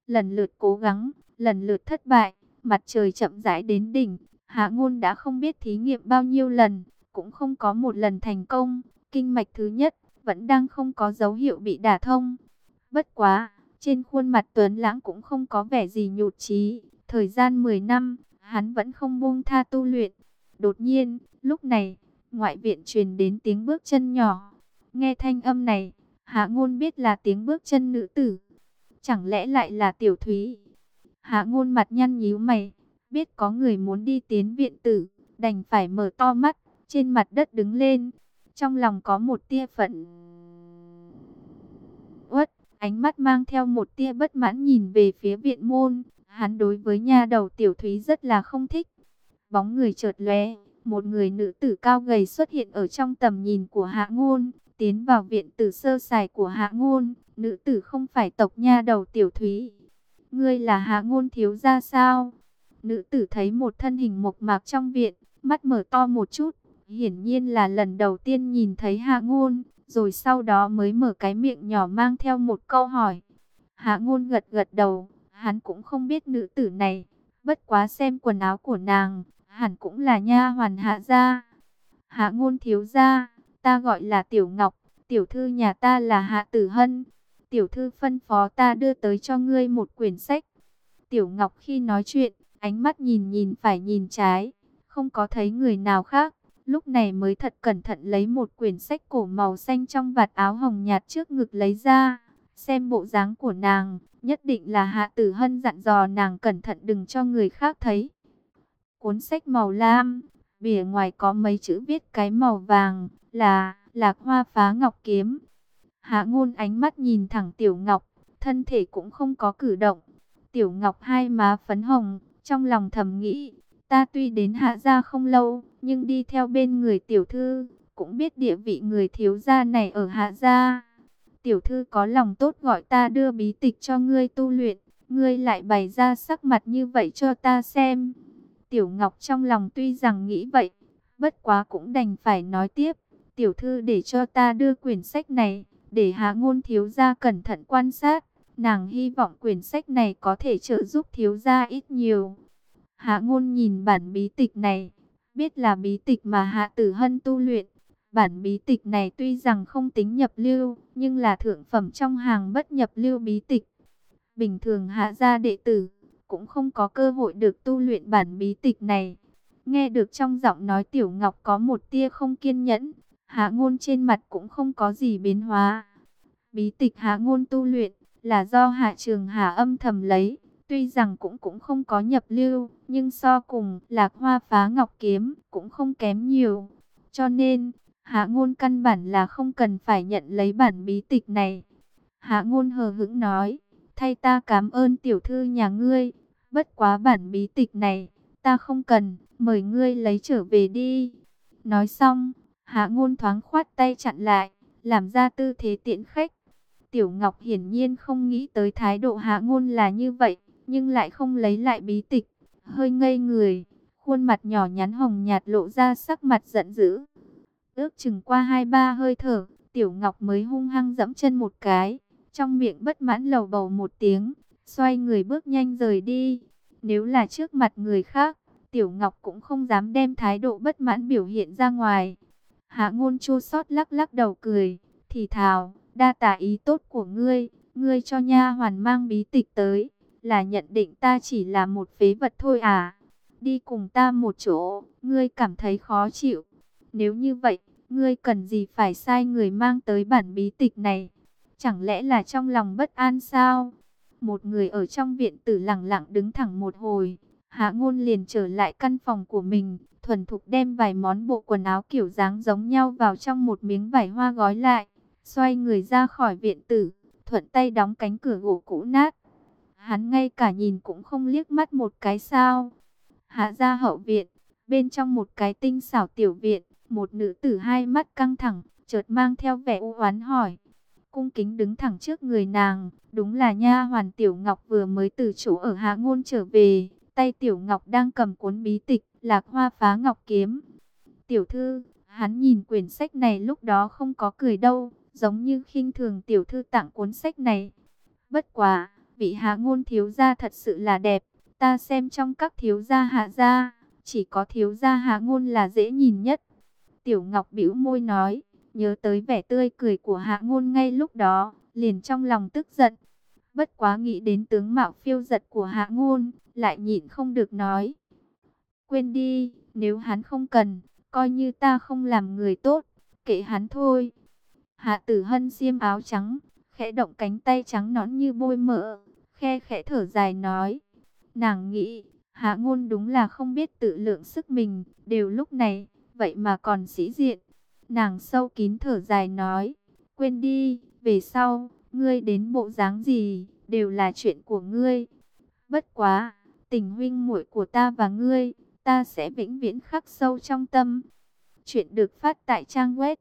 lần lượt cố gắng, lần lượt thất bại, mặt trời chậm rãi đến đỉnh. Hạ Ngôn đã không biết thí nghiệm bao nhiêu lần, cũng không có một lần thành công. Kinh mạch thứ nhất vẫn đang không có dấu hiệu bị đả thông. Bất quá, trên khuôn mặt Tuấn Lãng cũng không có vẻ gì nhụt chí. Thời gian 10 năm, hắn vẫn không buông tha tu luyện. Đột nhiên, lúc này, ngoại viện truyền đến tiếng bước chân nhỏ. Nghe thanh âm này, Hạ Ngôn biết là tiếng bước chân nữ tử. Chẳng lẽ lại là Tiểu Thúy? Hạ Ngôn mặt nhăn nhíu mày, biết có người muốn đi tiến viện tử, đành phải mở to mắt, trên mặt đất đứng lên. Trong lòng có một tia phẫn uất, ánh mắt mang theo một tia bất mãn nhìn về phía viện môn. Hắn đối với nha đầu Tiểu Thúy rất là không thích. Bóng người chợt lóe, một người nữ tử cao gầy xuất hiện ở trong tầm nhìn của Hạ Ngôn, tiến vào viện tử sơ sài của Hạ Ngôn. Nữ tử không phải tộc nha đầu Tiểu Thúy. Ngươi là Hạ Ngôn thiếu gia sao? Nữ tử thấy một thân hình mộc mạc trong viện, mắt mở to một chút, hiển nhiên là lần đầu tiên nhìn thấy Hạ Ngôn, rồi sau đó mới mở cái miệng nhỏ mang theo một câu hỏi. Hạ Ngôn gật gật đầu, hắn cũng không biết nữ tử này, bất quá xem quần áo của nàng, hẳn cũng là nha hoàn Hạ gia. Hạ Ngôn thiếu gia, ta gọi là Tiểu Ngọc, tiểu thư nhà ta là Hạ Tử Hân. Tiểu thư phân phó ta đưa tới cho ngươi một quyển sách. Tiểu Ngọc khi nói chuyện, ánh mắt nhìn nhìn phải nhìn trái, không có thấy người nào khác. Lúc này mới thật cẩn thận lấy một quyển sách cổ màu xanh trong vạt áo hồng nhạt trước ngực lấy ra. Xem bộ dáng của nàng, nhất định là Hạ Tử Hân dặn dò nàng cẩn thận đừng cho người khác thấy. Cuốn sách màu lam, bìa ngoài có mấy chữ viết cái màu vàng, là Lạc Hoa Phá Ngọc Kiếm. Hạ Ngôn ánh mắt nhìn thẳng Tiểu Ngọc, thân thể cũng không có cử động. Tiểu Ngọc hai má phấn hồng, trong lòng thầm nghĩ, ta tuy đến Hạ gia không lâu, nhưng đi theo bên người tiểu thư, cũng biết địa vị người thiếu gia này ở Hạ gia. Tiểu thư có lòng tốt gọi ta đưa bí tịch cho ngươi tu luyện, ngươi lại bày ra sắc mặt như vậy cho ta xem. Tiểu Ngọc trong lòng tuy rằng nghĩ vậy, bất quá cũng đành phải nói tiếp, tiểu thư để cho ta đưa quyển sách này, để Hạ Ngôn thiếu gia cẩn thận quan sát. Nàng hy vọng quyển sách này có thể trợ giúp thiếu gia ít nhiều. Hạ Ngôn nhìn bản bí tịch này, biết là bí tịch mà Hạ Tử Hân tu luyện. Bản bí tịch này tuy rằng không tính nhập lưu, nhưng là thượng phẩm trong hàng bất nhập lưu bí tịch. Bình thường Hạ gia đệ tử cũng không có cơ hội được tu luyện bản bí tịch này. Nghe được trong giọng nói Tiểu Ngọc có một tia không kiên nhẫn, Hạ Ngôn trên mặt cũng không có gì biến hóa. Bí tịch Hạ Ngôn tu luyện là do Hạ Trường Hà âm thầm lấy, tuy rằng cũng không có nhập lưu, nhưng so cùng Lạc Hoa Phá Ngọc Kiếm cũng không kém nhiều. Cho nên, Hạ Ngôn căn bản là không cần phải nhận lấy bản bí tịch này. Hạ Ngôn hờ hững nói, thay ta cảm ơn tiểu thư nhà ngươi, bất quá bản bí tịch này, ta không cần, mời ngươi lấy trở về đi. Nói xong, Hạ Ngôn thoáng khoát tay chặn lại, làm ra tư thế tiễn khách. Tiểu Ngọc hiển nhiên không nghĩ tới thái độ Hạ Ngôn là như vậy, nhưng lại không lấy lại bí tịch, hơi ngây người, khuôn mặt nhỏ nhắn hồng nhạt lộ ra sắc mặt giận dữ. Ước chừng qua 2-3 hơi thở, Tiểu Ngọc mới hung hăng giẫm chân một cái, trong miệng bất mãn lầu bầu một tiếng, xoay người bước nhanh rời đi. Nếu là trước mặt người khác, Tiểu Ngọc cũng không dám đem thái độ bất mãn biểu hiện ra ngoài. Hạ Ngôn chua xót lắc lắc đầu cười, thì thào, đa tạ ý tốt của ngươi, ngươi cho nha hoàn mang bí tịch tới, là nhận định ta chỉ là một phế vật thôi à? Đi cùng ta một chỗ, ngươi cảm thấy khó chịu. Nếu như vậy, ngươi cần gì phải sai người mang tới bản bí tịch này? Chẳng lẽ là trong lòng bất an sao? Một người ở trong viện tử lặng lặng đứng thẳng một hồi, Hạ Ngôn liền trở lại căn phòng của mình, thuần thục đem vài món bộ quần áo kiểu dáng giống nhau vào trong một miếng vải hoa gói lại, xoay người ra khỏi viện tử, thuận tay đóng cánh cửa gỗ cũ nát. Hắn ngay cả nhìn cũng không liếc mắt một cái sao? Hạ gia hậu viện, bên trong một cái tinh xảo tiểu viện, một nữ tử hai mắt căng thẳng, chợt mang theo vẻ u oán hỏi. Cung kính đứng thẳng trước người nàng, đúng là nha hoàn Tiểu Ngọc vừa mới từ chỗ ở Hạ Ngôn trở về, tay Tiểu Ngọc đang cầm cuốn bí tịch Lạc Hoa Phá Ngọc Kiếm. Tiểu thư, hắn nhìn quyển sách này lúc đó không có cười đâu, giống như khinh thường tiểu thư tặng cuốn sách này. Bất quá, vị Hạ Ngôn thiếu gia thật sự là đẹp. Ta xem trong các thiếu gia Hạ gia, chỉ có thiếu gia Hạ Ngôn là dễ nhìn nhất. Tiểu Ngọc bĩu môi nói, nhớ tới vẻ tươi cười của Hạ Ngôn ngay lúc đó, liền trong lòng tức giận. Bất quá nghĩ đến tướng mạo phiêu dật của Hạ Ngôn, lại nhịn không được nói. Quên đi, nếu hắn không cần, coi như ta không làm người tốt, kệ hắn thôi. Hạ Tử Hân xiêm áo trắng, khẽ động cánh tay trắng nõn như bôi mỡ, khe khẽ thở dài nói. Nàng nghĩ, Hạ Ngôn đúng là không biết tự lượng sức mình, đều lúc này, vậy mà còn sĩ diện. Nàng sâu kín thở dài nói, quên đi, về sau, ngươi đến bộ dáng gì, đều là chuyện của ngươi. Bất quá, tình huynh muội của ta và ngươi, ta sẽ vĩnh viễn khắc sâu trong tâm. Chuyện được phát tại trang web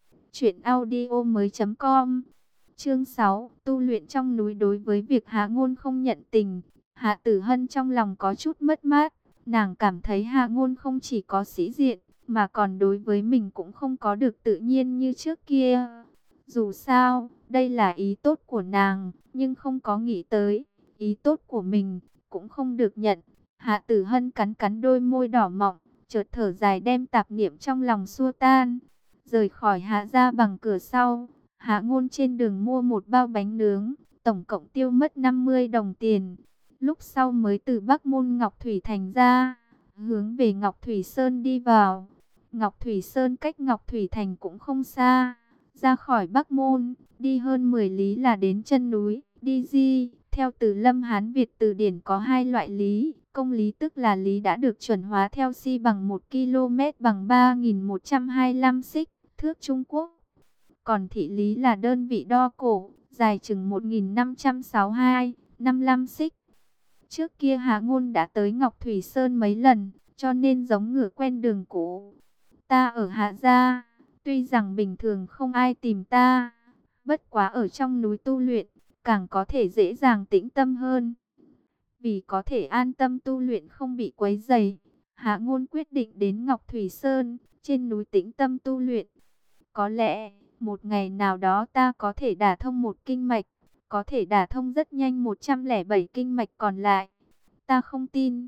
truyệnaudiomoi.com. Chương 6, tu luyện trong núi. Đối với việc Hạ Ngôn không nhận tình, Hạ Tử Hân trong lòng có chút mất mát. Nàng cảm thấy Hạ Ngôn không chỉ có sĩ diện, mà còn đối với mình cũng không có được tự nhiên như trước kia. Dù sao, đây là ý tốt của nàng, nhưng không có nghĩ tới, ý tốt của mình cũng không được nhận. Hạ Tử Hân cắn cắn đôi môi đỏ mọng, chợt thở dài đem tạp niệm trong lòng xua tan. Rời khỏi Hạ gia bằng cửa sau, Hạ Ngôn trên đường mua một bao bánh nướng, tổng cộng tiêu mất 50 đồng tiền. Lúc sau mới từ Bắc Môn Ngọc Thủy Thành ra, hướng về Ngọc Thủy Sơn đi vào. Ngọc Thủy Sơn cách Ngọc Thủy Thành cũng không xa, ra khỏi Bắc Môn, đi hơn 10 lý là đến chân núi. Đi di, theo từ Lâm Hán Việt từ điển có hai loại lý, công lý tức là lý đã được chuẩn hóa theo si bằng 1 km bằng 3.125 xích, thước Trung Quốc. Còn thị lý là đơn vị đo cổ, dài chừng 1.562,55 xích. Trước kia Hạ Ngôn đã tới Ngọc Thủy Sơn mấy lần, cho nên giống ngựa quen đường cũ. Ta ở Hạ gia, tuy rằng bình thường không ai tìm ta, bất quá ở trong núi tu luyện, càng có thể dễ dàng tĩnh tâm hơn. Vì có thể an tâm tu luyện không bị quấy rầy, Hạ Ngôn quyết định đến Ngọc Thủy Sơn, trên núi tĩnh tâm tu luyện. Có lẽ, một ngày nào đó ta có thể đả thông một kinh mạch, có thể đả thông rất nhanh 107 kinh mạch còn lại. Ta không tin,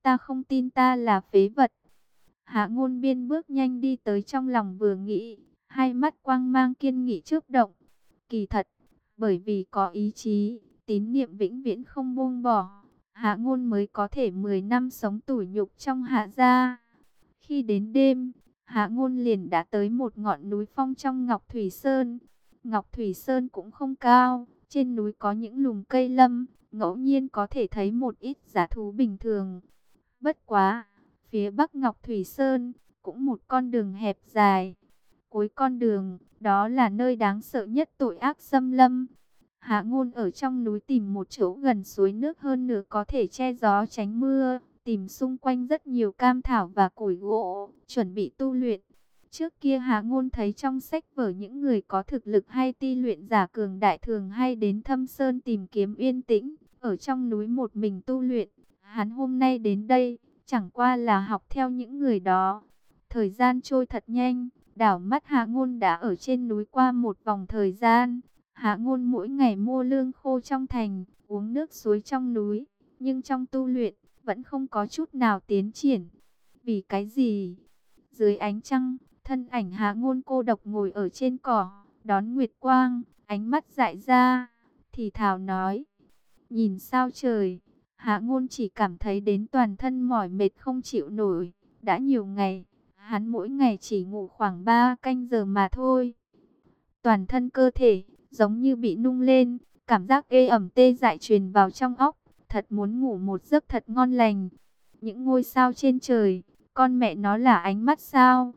ta là phế vật. Hạ Ngôn biên bước nhanh đi tới, trong lòng vừa nghĩ, hai mắt quang mang kiên nghị chớp động. Kỳ thật, bởi vì có ý chí, tín niệm vĩnh viễn không buông bỏ, Hạ Ngôn mới có thể 10 năm sống tủi nhục trong Hạ gia. Khi đến đêm, Hạ Ngôn liền đã tới một ngọn núi phong trong Ngọc Thủy Sơn. Ngọc Thủy Sơn cũng không cao, trên núi có những lùm cây lâm, ngẫu nhiên có thể thấy một ít dã thú bình thường. Bất quá, phía bắc Ngọc Thủy Sơn, cũng một con đường hẹp dài. Cuối con đường, đó là nơi đáng sợ nhất tội ác xâm lâm. Hạ Ngôn ở trong núi tìm một chỗ gần suối nước, hơn nữa có thể che gió tránh mưa, tìm xung quanh rất nhiều cam thảo và củi gỗ, chuẩn bị tu luyện. Trước kia Hạ Ngôn thấy trong sách vở những người có thực lực hay ti luyện giả cường đại thường hay đến Thâm Sơn tìm kiếm yên tĩnh, ở trong núi một mình tu luyện. Hắn hôm nay đến đây, chẳng qua là học theo những người đó. Thời gian trôi thật nhanh, đảo mắt Hạ Ngôn đã ở trên núi qua một vòng thời gian. Hạ Ngôn mỗi ngày mua lương khô trong thành, uống nước suối trong núi, nhưng trong tu luyện vẫn không có chút nào tiến triển. Vì cái gì? Dưới ánh trăng, thân ảnh Hạ Ngôn cô độc ngồi ở trên cỏ, đón nguyệt quang, ánh mắt dại ra, thì thào nói: nhìn sao trời. Hạ Ngôn chỉ cảm thấy đến toàn thân mỏi mệt không chịu nổi. Đã nhiều ngày, hắn mỗi ngày chỉ ngủ khoảng 3 canh giờ mà thôi. Toàn thân cơ thể giống như bị nung lên, cảm giác ê ẩm tê dại truyền vào trong óc, thật muốn ngủ một giấc thật ngon lành. Những ngôi sao trên trời, con mẹ nó là ánh mắt sao?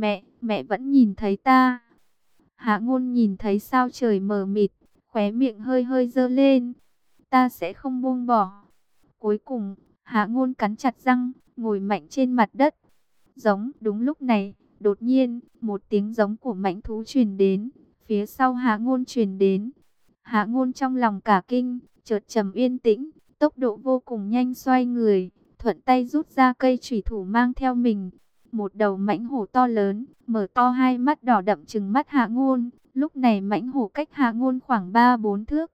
Mẹ vẫn nhìn thấy ta. Hạ Ngôn nhìn thấy sao trời mờ mịt, khóe miệng hơi hơi giơ lên. Ta sẽ không buông bỏ. Cuối cùng, Hạ Ngôn cắn chặt răng, ngồi mạnh trên mặt đất. Giống. Đúng lúc này, đột nhiên, một tiếng giống của mãnh thú truyền đến, phía sau Hạ Ngôn truyền đến. Hạ Ngôn trong lòng cả kinh, chợt trầm yên tĩnh, tốc độ vô cùng nhanh xoay người, thuận tay rút ra cây chủy thủ mang theo mình. Một đầu mãnh hổ to lớn, mở to hai mắt đỏ đậm trừng mắt Hạ Ngôn. Lúc này mãnh hổ cách Hạ Ngôn khoảng 3-4 thước.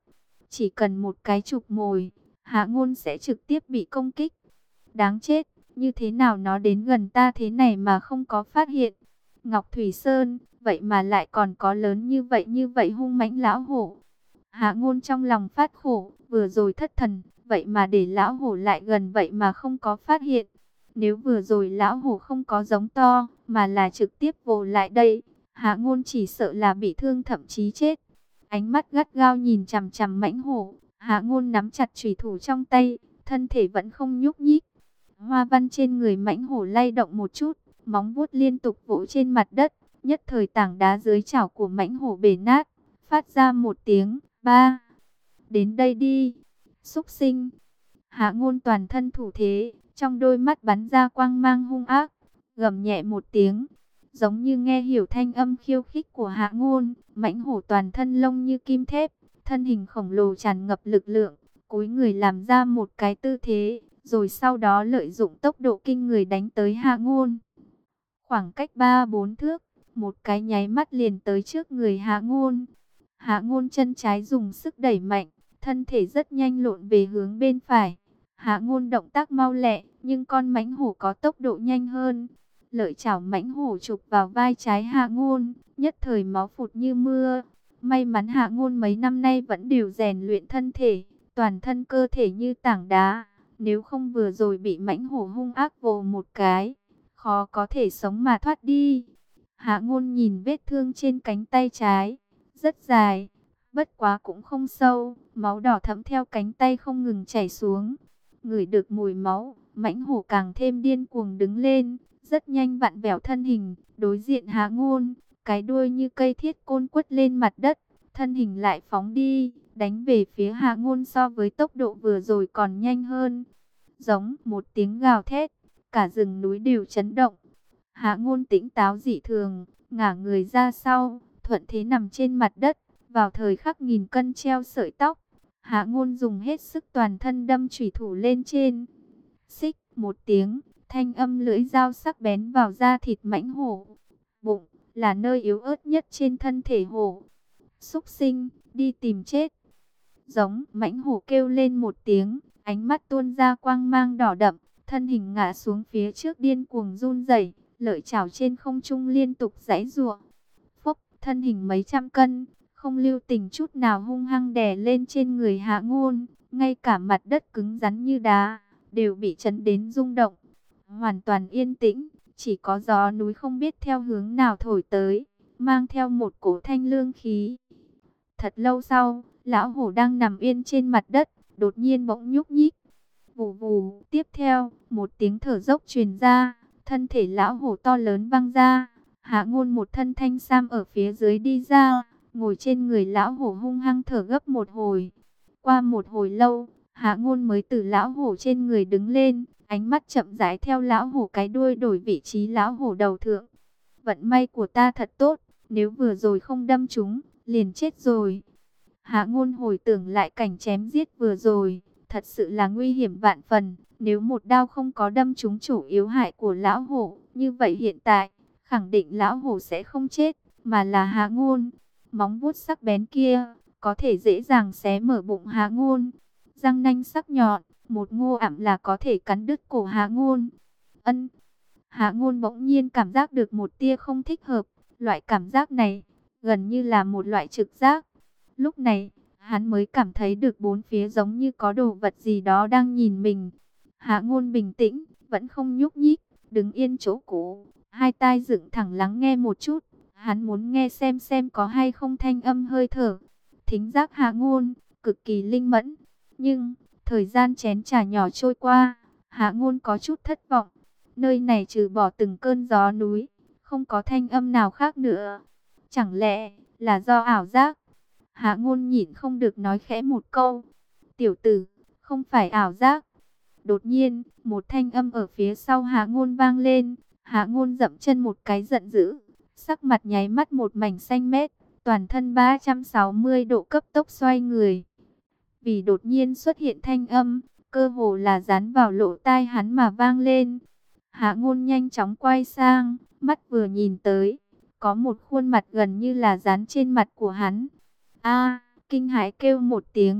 chỉ cần một cái chụp mồi, Hạ Ngôn sẽ trực tiếp bị công kích. Đáng chết, như thế nào nó đến gần ta thế này mà không có phát hiện. Ngọc Thủy Sơn, vậy mà lại còn có lớn như vậy hung mãnh lão hổ. Hạ Ngôn trong lòng phát khổ, vừa rồi thất thần, vậy mà để lão hổ lại gần vậy mà không có phát hiện. Nếu vừa rồi lão hổ không có giống to, mà là trực tiếp vồ lại đây, Hạ Ngôn chỉ sợ là bị thương thậm chí chết. Ánh mắt gắt gao nhìn chằm chằm mãnh hổ, Hạ Ngôn nắm chặt chùy thủ trong tay, thân thể vẫn không nhúc nhích. Hoa văn trên người mãnh hổ lay động một chút, móng vuốt liên tục vỗ trên mặt đất, nhất thời tảng đá dưới chảo của mãnh hổ bể nát, phát ra một tiếng ba. Đến đây đi, súc sinh. Hạ Ngôn toàn thân thủ thế, trong đôi mắt bắn ra quang mang hung ác, gầm nhẹ một tiếng, giống như nghe hiểu thanh âm khiêu khích của Hạ Ngôn. Mãnh hổ toàn thân lông như kim thép, thân hình khổng lồ tràn ngập lực lượng, cúi người làm ra một cái tư thế, rồi sau đó lợi dụng tốc độ kinh người đánh tới Hạ Ngôn. Khoảng cách 3-4 thước, một cái nháy mắt liền tới trước người Hạ Ngôn. Hạ Ngôn chân trái dùng sức đẩy mạnh, thân thể rất nhanh lộn về hướng bên phải. Hạ Ngôn động tác mau lẹ, nhưng con mãnh hổ có tốc độ nhanh hơn. Lợi chảo mãnh hổ chụp vào vai trái Hạ Ngôn, nhất thời máu phụt như mưa. May mắn Hạ Ngôn mấy năm nay vẫn đều rèn luyện thân thể, toàn thân cơ thể như tảng đá. Nếu không vừa rồi bị mãnh hổ hung ác vồ một cái, khó có thể sống mà thoát đi. Hạ Ngôn nhìn vết thương trên cánh tay trái, rất dài, bất quá cũng không sâu, máu đỏ thẫm theo cánh tay không ngừng chảy xuống. Ngửi được mùi máu, mãnh hổ càng thêm điên cuồng đứng lên, rất nhanh vặn vẹo thân hình, đối diện Hạ Ngôn, cái đuôi như cây thiết côn quất lên mặt đất, thân hình lại phóng đi, đánh về phía Hạ Ngôn so với tốc độ vừa rồi còn nhanh hơn. Giống một tiếng gào thét, cả rừng núi đều chấn động. Hạ Ngôn tỉnh táo dị thường, ngả người ra sau, thuận thế nằm trên mặt đất, vào thời khắc nghìn cân treo sợi tóc. Hạ Ngôn dùng hết sức toàn thân đâm chủy thủ lên trên. Xích một tiếng, thanh âm lưỡi dao sắc bén vào da thịt mãnh hổ. Bụng là nơi yếu ớt nhất trên thân thể hổ. Súc sinh, đi tìm chết. Giống mãnh hổ kêu lên một tiếng, ánh mắt tuôn ra quang mang đỏ đậm, thân hình ngã xuống phía trước điên cuồng run rẩy, lợi chảo trên không trung liên tục giãy giụa. Phốc, thân hình mấy trăm cân, không lưu tình chút nào hung hăng đè lên trên người Hạ Ngôn, ngay cả mặt đất cứng rắn như đá đều bị chấn đến rung động. Hoàn toàn yên tĩnh, chỉ có gió núi không biết theo hướng nào thổi tới, mang theo một cỗ thanh lương khí. Thật lâu sau, lão hổ đang nằm yên trên mặt đất, đột nhiên bỗng nhúc nhích. Vù vù, tiếp theo, một tiếng thở dốc truyền ra, thân thể lão hổ to lớn văng ra. Hạ Ngôn một thân thanh sam ở phía dưới đi ra, ngồi trên người lão hổ hung hăng thở gấp một hồi. Qua một hồi lâu, Hạ Ngôn mới từ lão hổ trên người đứng lên, ánh mắt chậm rãi theo lão hổ cái đuôi đổi vị trí lão hổ đầu thượng. Vận may của ta thật tốt, nếu vừa rồi không đâm chúng, liền chết rồi. Hạ Ngôn hồi tưởng lại cảnh chém giết vừa rồi, thật sự là nguy hiểm vạn phần. Nếu một đao không có đâm trúng chủ yếu hại của lão hổ, như vậy hiện tại, khẳng định lão hổ sẽ không chết, mà là Hạ Ngôn. Móng vuốt sắc bén kia, có thể dễ dàng xé mở bụng Hạ Ngôn. Răng nanh sắc nhọn, một ngô ẵm là có thể cắn đứt cổ Hạ Ngôn. Ân, Hạ Ngôn bỗng nhiên cảm giác được một tia không thích hợp. Loại cảm giác này, gần như là một loại trực giác. Lúc này, hắn mới cảm thấy được bốn phía giống như có đồ vật gì đó đang nhìn mình. Hạ Ngôn bình tĩnh, vẫn không nhúc nhích, đứng yên chỗ cũ, hai tai dựng thẳng lắng nghe một chút. Hắn muốn nghe xem có hay không thanh âm hơi thở. Thính giác Hạ Ngôn cực kỳ linh mẫn, nhưng thời gian chén trà nhỏ trôi qua, Hạ Ngôn có chút thất vọng. Nơi này trừ bỏ từng cơn gió núi, không có thanh âm nào khác nữa. Chẳng lẽ là do ảo giác? Hạ Ngôn nhịn không được nói khẽ một câu. Tiểu tử, không phải ảo giác. Đột nhiên, một thanh âm ở phía sau Hạ Ngôn vang lên. Hạ Ngôn dậm chân một cái giận dữ, sắc mặt nháy mắt một mảnh xanh mét, toàn thân 360 độ cấp tốc xoay người. Vì đột nhiên xuất hiện thanh âm, cơ hồ là dán vào lỗ tai hắn mà vang lên. Hạ Ngôn nhanh chóng quay sang, mắt vừa nhìn tới, có một khuôn mặt gần như là dán trên mặt của hắn. A, kinh hãi kêu một tiếng,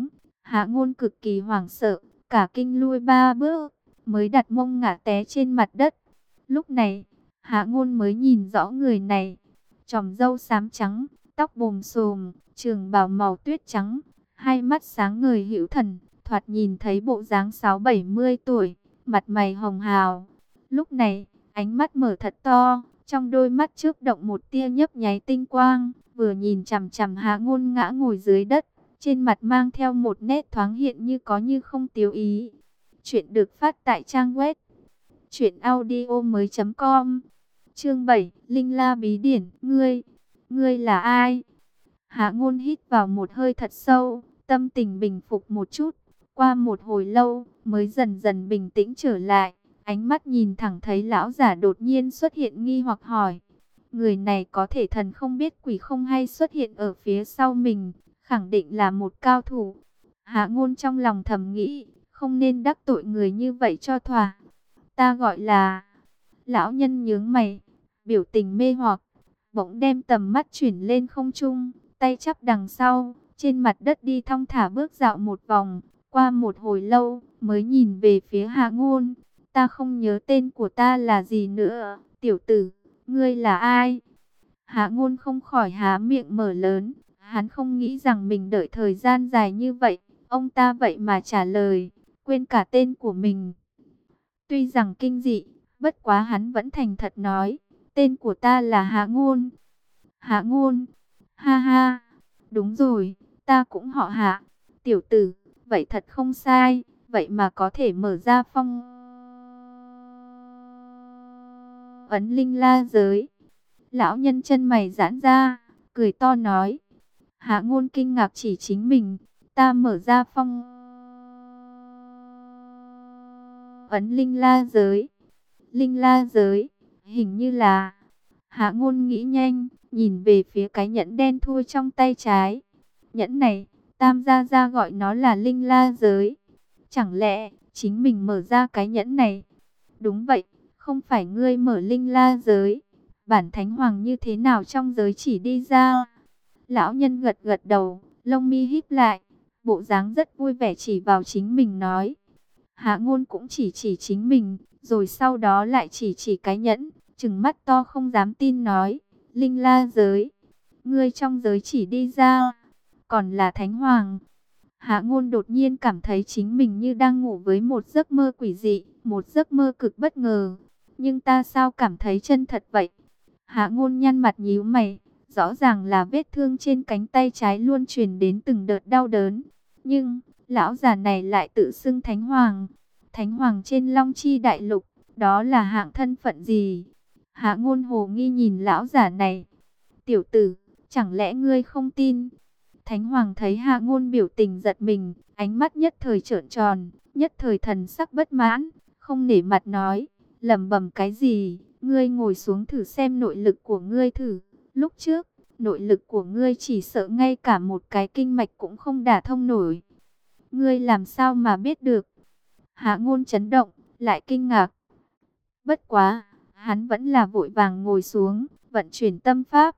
Hạ Ngôn cực kỳ hoảng sợ, cả kinh lui 3 bước, mới đặt mông ngã té trên mặt đất. Lúc này, Hạ Ngôn mới nhìn rõ người này. Chòm râu xám trắng, tóc bồm xồm, trường bào màu tuyết trắng, hai mắt sáng ngời hữu thần, thoạt nhìn thấy bộ dáng 60-70 tuổi, mặt mày hồng hào. Lúc này, ánh mắt mở thật to, trong đôi mắt chớp động một tia nhấp nháy tinh quang, vừa nhìn chằm chằm Hạ Ngôn ngã ngồi dưới đất, trên mặt mang theo một nét thoáng hiện như có như không tiêu ý. Chuyện được phát tại trang web truyệnaudiomoi.com. Chương 7, Linh La bí điển, ngươi là ai? Hạ Ngôn hít vào một hơi thật sâu, tâm tình bình phục một chút, qua một hồi lâu mới dần dần bình tĩnh trở lại, ánh mắt nhìn thẳng thấy lão giả đột nhiên xuất hiện, nghi hoặc hỏi: người này có thể thần không biết quỷ không hay xuất hiện ở phía sau mình, khẳng định là một cao thủ. Hạ Ngôn trong lòng thầm nghĩ, không nên đắc tội người như vậy cho thỏa. Ta gọi là... Lão nhân nhướng mày, biểu tình mê hoặc, bỗng đem tầm mắt chuyển lên không trung, tay chắp đằng sau, trên mặt đất đi thong thả bước dạo một vòng, qua một hồi lâu mới nhìn về phía Hạ Ngôn. Ta không nhớ tên của ta là gì nữa, tiểu tử, ngươi là ai? Hạ Ngôn không khỏi há miệng mở lớn, hắn không nghĩ rằng mình đợi thời gian dài như vậy, ông ta vậy mà trả lời, quên cả tên của mình. Tuy rằng kinh dị, bất quá hắn vẫn thành thật nói, tên của ta là Hạ Ngôn. Hạ Ngôn, ha ha, đúng rồi, ta cũng họ Hạ. Tiểu tử, vậy thật không sai, vậy mà có thể mở ra phong ấn linh la giới. Lão nhân chân mày giãn ra, cười to nói. Hạ Ngôn kinh ngạc chỉ chính mình, ta mở ra phong ấn linh la giới. Linh la giới, hình như là... Hạ Ngôn nghĩ nhanh, nhìn về phía cái nhẫn đen thui trong tay trái. Nhẫn này, Tam gia gia gọi nó là linh la giới. Chẳng lẽ chính mình mở ra cái nhẫn này? Đúng vậy, không phải ngươi mở linh la giới. Bản thánh hoàng như thế nào trong giới chỉ đi ra? Lão nhân gật gật đầu, lông mi híp lại, bộ dáng rất vui vẻ chỉ vào chính mình nói. Hạ Ngôn cũng chỉ chính mình, rồi sau đó lại chỉ cái nhẫn, trừng mắt to không dám tin nói, linh la giới, ngươi trong giới chỉ đi ra, còn là thánh hoàng. Hạ Ngôn đột nhiên cảm thấy chính mình như đang ngủ với một giấc mơ quỷ dị, một giấc mơ cực bất ngờ, nhưng ta sao cảm thấy chân thật vậy? Hạ Ngôn nhăn mặt nhíu mày, rõ ràng là vết thương trên cánh tay trái luôn truyền đến từng đợt đau đớn, nhưng lão già này lại tự xưng thánh hoàng. Thánh hoàng trên Long Chi đại lục, đó là hạng thân phận gì? Hạ Ngôn hồ nghi nhìn lão giả này. Tiểu tử, chẳng lẽ ngươi không tin? Thánh hoàng thấy Hạ Ngôn biểu tình giật mình, ánh mắt nhất thời trợn tròn, nhất thời thần sắc bất mãn, không nể mặt nói, lẩm bẩm cái gì? Ngươi ngồi xuống thử xem nội lực của ngươi thử. Lúc trước, nội lực của ngươi chỉ sợ ngay cả một cái kinh mạch cũng không đả thông nổi. Ngươi làm sao mà biết được? Hạ Ngôn chấn động, lại kinh ngạc. Bất quá, hắn vẫn là vội vàng ngồi xuống, vận chuyển tâm pháp.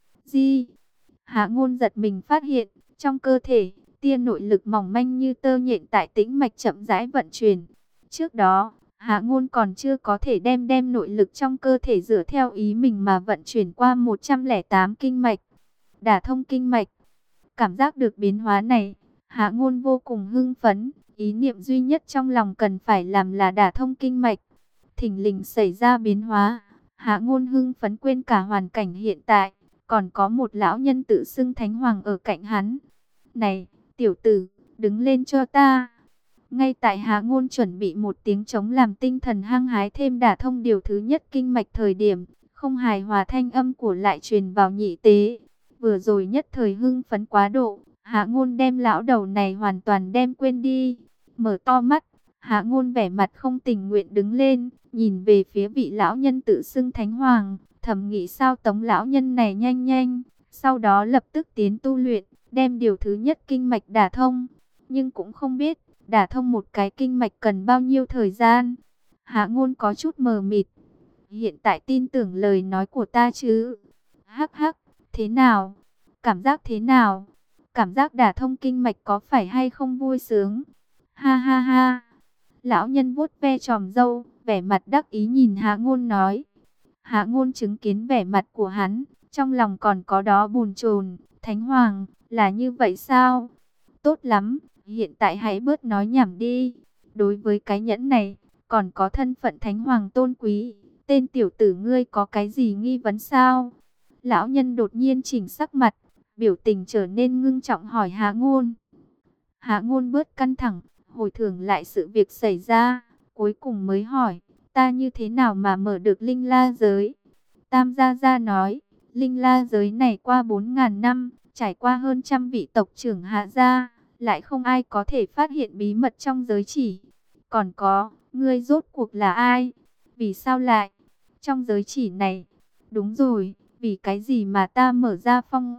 Di, Hạ Ngôn giật mình phát hiện, trong cơ thể, tia nội lực mỏng manh như tơ nhện tại tĩnh mạch chậm rãi vận chuyển. Trước đó, Hạ Ngôn còn chưa có thể đem nội lực trong cơ thể dựa theo ý mình mà vận chuyển qua 108 kinh mạch, đả thông kinh mạch. Cảm giác được biến hóa này, Hạ Ngôn vô cùng hưng phấn. Ý niệm duy nhất trong lòng cần phải làm là đả thông kinh mạch. Thình lình xảy ra biến hóa, Hạ Ngôn hưng phấn quên cả hoàn cảnh hiện tại, còn có một lão nhân tự xưng thánh hoàng ở cạnh hắn. Này, tiểu tử, đứng lên cho ta. Ngay tại Hạ Ngôn chuẩn bị một tiếng trống làm tinh thần hăng hái thêm đả thông điều thứ nhất kinh mạch thời điểm, không hài hòa thanh âm của lại truyền vào nhị tế. Vừa rồi nhất thời hưng phấn quá độ, Hạ Ngôn đem lão đầu này hoàn toàn đem quên đi. Mở to mắt, Hạ Ngôn vẻ mặt không tình nguyện đứng lên, nhìn về phía vị lão nhân tự xưng thánh hoàng, thầm nghĩ sao tống lão nhân này nhanh nhanh, sau đó lập tức tiến tu luyện, đem điều thứ nhất kinh mạch đả thông. Nhưng cũng không biết, đả thông một cái kinh mạch cần bao nhiêu thời gian. Hạ Ngôn có chút mờ mịt. Hiện tại tin tưởng lời nói của ta chứ? Hắc hắc, thế nào? Cảm giác thế nào? cảm giác đả thông kinh mạch có phải hay không vui sướng? Ha ha ha. Lão nhân vuốt ve chòm râu, vẻ mặt đắc ý nhìn Hạ Ngôn nói. Hạ Ngôn chứng kiến vẻ mặt của hắn, trong lòng còn có đó bồn chồn. Thánh Hoàng, là như vậy sao? Tốt lắm, hiện tại hãy bớt nói nhảm đi. Đối với cái nhẫn này, còn có thân phận Thánh Hoàng tôn quý, tên tiểu tử ngươi có cái gì nghi vấn sao? Lão nhân đột nhiên chỉnh sắc mặt, biểu tình trở nên ngưng trọng hỏi Hạ Ngôn. Hạ Ngôn bớt căng thẳng, hồi tưởng lại sự việc xảy ra, cuối cùng mới hỏi, ta như thế nào mà mở được Linh La giới? Tam Gia Gia nói, Linh La giới này qua 4.000 năm, trải qua hơn trăm vị tộc trưởng hạ gia, lại không ai có thể phát hiện bí mật trong giới chỉ. Còn có, ngươi rốt cuộc là ai? Vì sao lại trong giới chỉ này? Đúng rồi, vì cái gì mà ta mở ra phong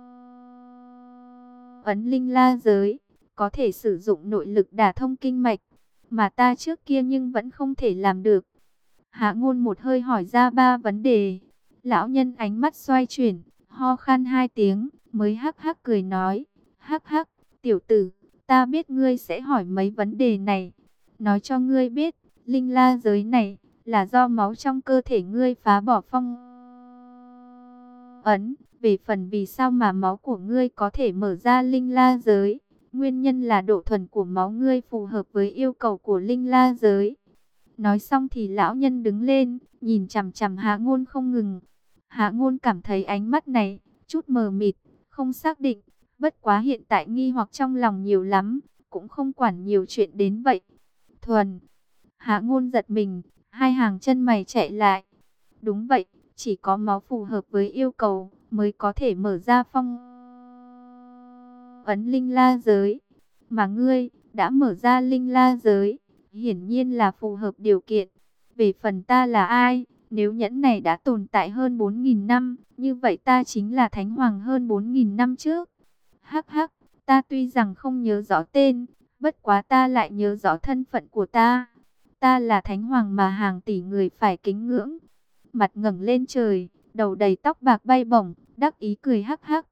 ấn Linh La giới, có thể sử dụng nội lực đả thông kinh mạch, mà ta trước kia nhưng vẫn không thể làm được. Hạ Ngôn một hơi hỏi ra 3 vấn đề. Lão nhân ánh mắt xoay chuyển, ho khan 2 tiếng, mới hắc hắc cười nói, hắc hắc, tiểu tử, ta biết ngươi sẽ hỏi mấy vấn đề này. Nói cho ngươi biết, Linh La giới này là do máu trong cơ thể ngươi phá bỏ phong ấn. Về phần vì sao mà máu của ngươi có thể mở ra Linh La giới, nguyên nhân là độ thuần của máu ngươi phù hợp với yêu cầu của Linh La giới. Nói xong thì lão nhân đứng lên, nhìn chằm chằm Hạ Ngôn không ngừng. Hạ Ngôn cảm thấy ánh mắt này chút mờ mịt, không xác định, bất quá hiện tại nghi hoặc trong lòng nhiều lắm, cũng không quản nhiều chuyện đến vậy. Thuần. Hạ Ngôn giật mình, hai hàng chân mày chạy lại. Đúng vậy, chỉ có máu phù hợp với yêu cầu mới có thể mở ra phong ấn Linh La giới. Mà ngươi đã mở ra Linh La giới, hiển nhiên là phù hợp điều kiện. Về phần ta là ai, nếu nhẫn này đã tồn tại hơn 4.000 năm, như vậy ta chính là Thánh Hoàng hơn 4.000 năm trước. Hắc hắc, ta tuy rằng không nhớ rõ tên, bất quá ta lại nhớ rõ thân phận của ta. Ta là Thánh Hoàng mà hàng tỷ người phải kính ngưỡng. Mặt ngẩng lên trời, đầu đầy tóc bạc bay bổng, đắc ý cười hắc hắc.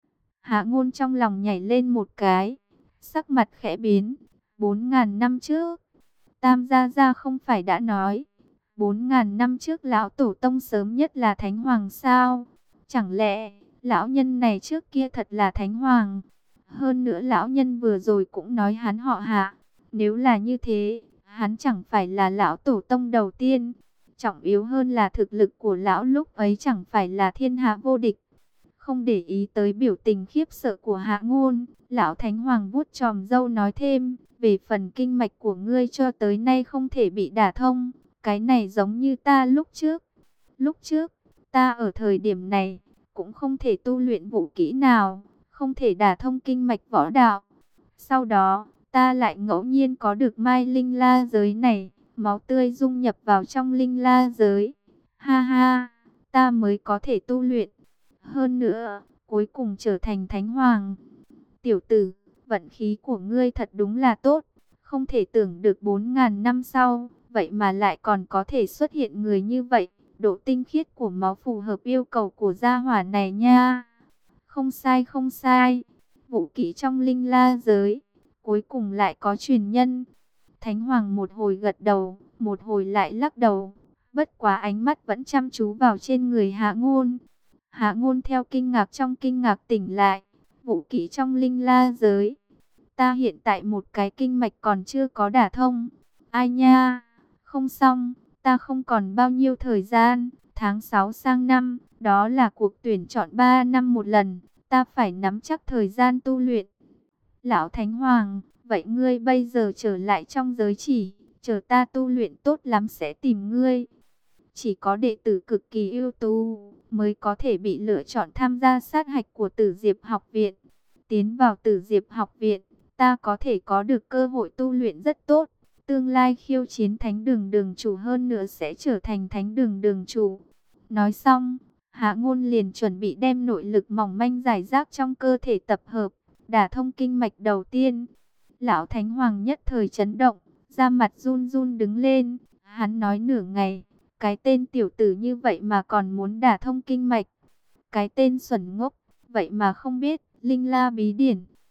Hạ Ngôn trong lòng nhảy lên một cái, sắc mặt khẽ biến. 4.000 năm trước, Tam Gia Gia không phải đã nói 4.000 năm trước lão tổ tông sớm nhất là Thánh Hoàng sao? Chẳng lẽ lão nhân này trước kia thật là Thánh Hoàng? Hơn nữa lão nhân vừa rồi cũng nói hắn họ Hạ. Nếu là như thế, hắn chẳng phải là lão tổ tông đầu tiên. Trọng yếu hơn là thực lực của lão lúc ấy chẳng phải là thiên hạ vô địch. Không để ý tới biểu tình khiếp sợ của Hạ Ngôn, lão Thánh Hoàng vuốt chòm râu nói thêm, về phần kinh mạch của ngươi cho tới nay không thể bị đả thông, cái này giống như ta lúc trước. Lúc trước, ta ở thời điểm này, cũng không thể tu luyện vũ kỹ nào, không thể đả thông kinh mạch võ đạo. Sau đó, ta lại ngẫu nhiên có được mai Linh La giới này, máu tươi dung nhập vào trong Linh La giới. Ha ha, ta mới có thể tu luyện. Hơn nữa, cuối cùng trở thành Thánh Hoàng. Tiểu tử, vận khí của ngươi thật đúng là tốt. Không thể tưởng được 4.000 năm sau, vậy mà lại còn có thể xuất hiện người như vậy. Độ tinh khiết của máu phù hợp yêu cầu của gia hỏa này nha. Không sai không sai. Vũ kỹ trong Linh La giới, cuối cùng lại có truyền nhân. Thánh Hoàng một hồi gật đầu, một hồi lại lắc đầu. Bất quá ánh mắt vẫn chăm chú vào trên người Hạ Ngôn. Hạ Ngôn theo kinh ngạc trong kinh ngạc tỉnh lại. Vũ kỹ trong Linh La giới, ta hiện tại một cái kinh mạch còn chưa có đả thông. Ai nha, không xong, ta không còn bao nhiêu thời gian. Tháng 6 sang năm, đó là cuộc tuyển chọn 3 năm một lần. Ta phải nắm chắc thời gian tu luyện. Lão Thánh Hoàng, vậy ngươi bây giờ trở lại trong giới chỉ, chờ ta tu luyện tốt lắm sẽ tìm ngươi. Chỉ có đệ tử cực kỳ ưu tú mới có thể bị lựa chọn tham gia sát hạch của Tử Diệp học viện. Tiến vào Tử Diệp học viện, ta có thể có được cơ hội tu luyện rất tốt. Tương lai khiêu chiến thánh đường đường chủ, hơn nữa sẽ trở thành thánh đường đường chủ. Nói xong, Hạ Ngôn liền chuẩn bị đem nội lực mỏng manh giải rác trong cơ thể tập hợp, đả thông kinh mạch đầu tiên. Lão Thánh Hoàng nhất thời chấn động, da mặt run run đứng lên. Hắn nói nửa ngày, cái tên tiểu tử như vậy mà còn muốn đả thông kinh mạch. Cái tên xuẩn ngốc, vậy mà không biết Linh La bí điển.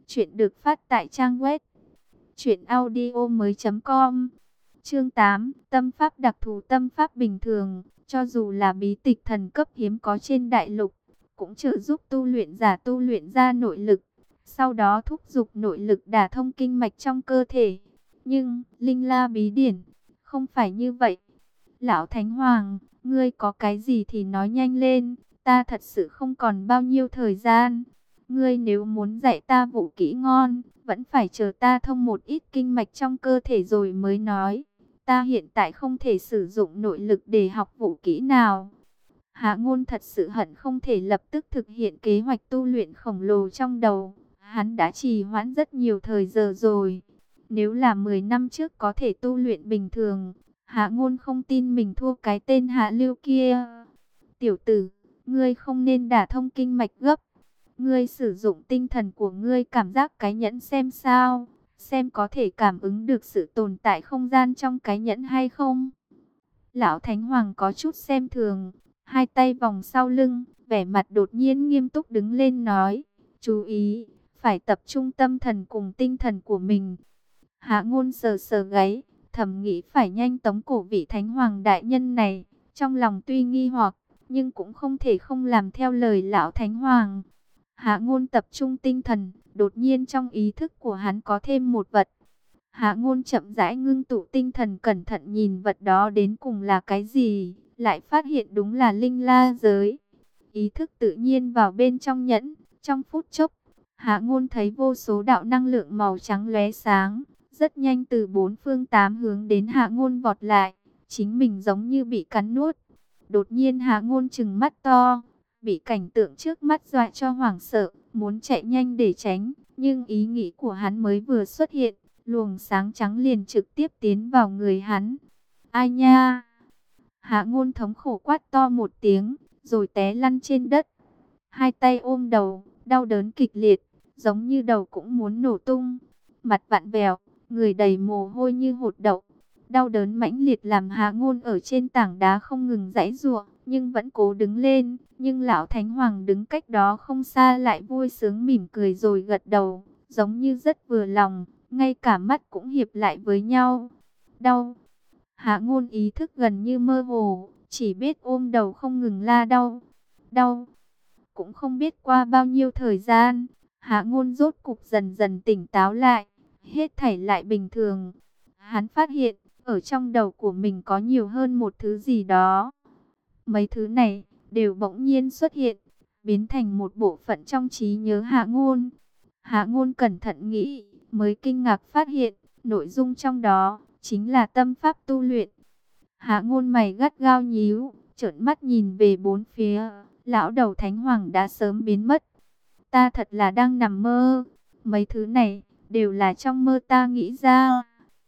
Chuyện được phát tại trang web truyệnaudiomoi.com. Chương 8, tâm pháp đặc thù. Tâm pháp bình thường, cho dù là bí tịch thần cấp hiếm có trên đại lục, cũng trợ giúp tu luyện giả tu luyện ra nội lực, sau đó thúc giục nội lực đả thông kinh mạch trong cơ thể. Nhưng, Linh La bí điển, không phải như vậy. Lão Thánh Hoàng, ngươi có cái gì thì nói nhanh lên, ta thật sự không còn bao nhiêu thời gian. Ngươi nếu muốn dạy ta vũ kỹ ngon, vẫn phải chờ ta thông một ít kinh mạch trong cơ thể rồi mới nói. Ta hiện tại không thể sử dụng nội lực để học vũ kỹ nào. Hạ Ngôn thật sự hận không thể lập tức thực hiện kế hoạch tu luyện khổng lồ trong đầu. Hắn đã trì hoãn rất nhiều thời giờ rồi. Nếu là 10 năm trước có thể tu luyện bình thường, Hạ Ngôn không tin mình thua cái tên Hạ Lưu kia. Tiểu tử, ngươi không nên đả thông kinh mạch gấp. Ngươi sử dụng tinh thần của ngươi cảm giác cái nhẫn xem sao, xem có thể cảm ứng được sự tồn tại không gian trong cái nhẫn hay không. Lão Thánh Hoàng có chút xem thường, hai tay vòng sau lưng, vẻ mặt đột nhiên nghiêm túc đứng lên nói, chú ý, phải tập trung tâm thần cùng tinh thần của mình. Hạ Ngôn sờ sờ gáy, thầm nghĩ phải nhanh tống cổ vị Thánh Hoàng đại nhân này, trong lòng tuy nghi hoặc, nhưng cũng không thể không làm theo lời lão Thánh Hoàng. Hạ Ngôn tập trung tinh thần, đột nhiên trong ý thức của hắn có thêm một vật. Hạ Ngôn chậm rãi ngưng tụ tinh thần cẩn thận nhìn vật đó đến cùng là cái gì, lại phát hiện đúng là linh la giới. Ý thức tự nhiên vào bên trong nhẫn, trong phút chốc, Hạ Ngôn thấy vô số đạo năng lượng màu trắng lóe sáng, rất nhanh từ bốn phương tám hướng đến Hạ Ngôn vọt lại, chính mình giống như bị cắn nuốt. Đột nhiên Hạ Ngôn trừng mắt to, bị cảnh tượng trước mắt dọa cho hoảng sợ, muốn chạy nhanh để tránh, nhưng ý nghĩ của hắn mới vừa xuất hiện, luồng sáng trắng liền trực tiếp tiến vào người hắn. Ai nha! Hạ Ngôn thống khổ quát to một tiếng, rồi té lăn trên đất. Hai tay ôm đầu, đau đớn kịch liệt, giống như đầu cũng muốn nổ tung. Mặt vặn vẹo, người đầy mồ hôi như hột đậu. Đau đớn mãnh liệt làm Hạ Ngôn ở trên tảng đá không ngừng giãy giụa, nhưng vẫn cố đứng lên. Nhưng lão Thánh Hoàng đứng cách đó không xa lại vui sướng mỉm cười rồi gật đầu, giống như rất vừa lòng, ngay cả mắt cũng hiệp lại với nhau. Đau. Hạ Ngôn ý thức gần như mơ hồ, chỉ biết ôm đầu không ngừng la đau. Đau. Cũng không biết qua bao nhiêu thời gian, Hạ Ngôn rốt cục dần dần tỉnh táo lại, hết thảy lại bình thường. Hắn phát hiện, ở trong đầu của mình có nhiều hơn một thứ gì đó. Mấy thứ này đều bỗng nhiên xuất hiện, biến thành một bộ phận trong trí nhớ Hạ Ngôn. Hạ Ngôn cẩn thận nghĩ, mới kinh ngạc phát hiện, nội dung trong đó chính là tâm pháp tu luyện. Hạ Ngôn mày gắt gao nhíu, trợn mắt nhìn về bốn phía, lão đầu Thánh Hoàng đã sớm biến mất. Ta thật là đang nằm mơ, mấy thứ này đều là trong mơ ta nghĩ ra.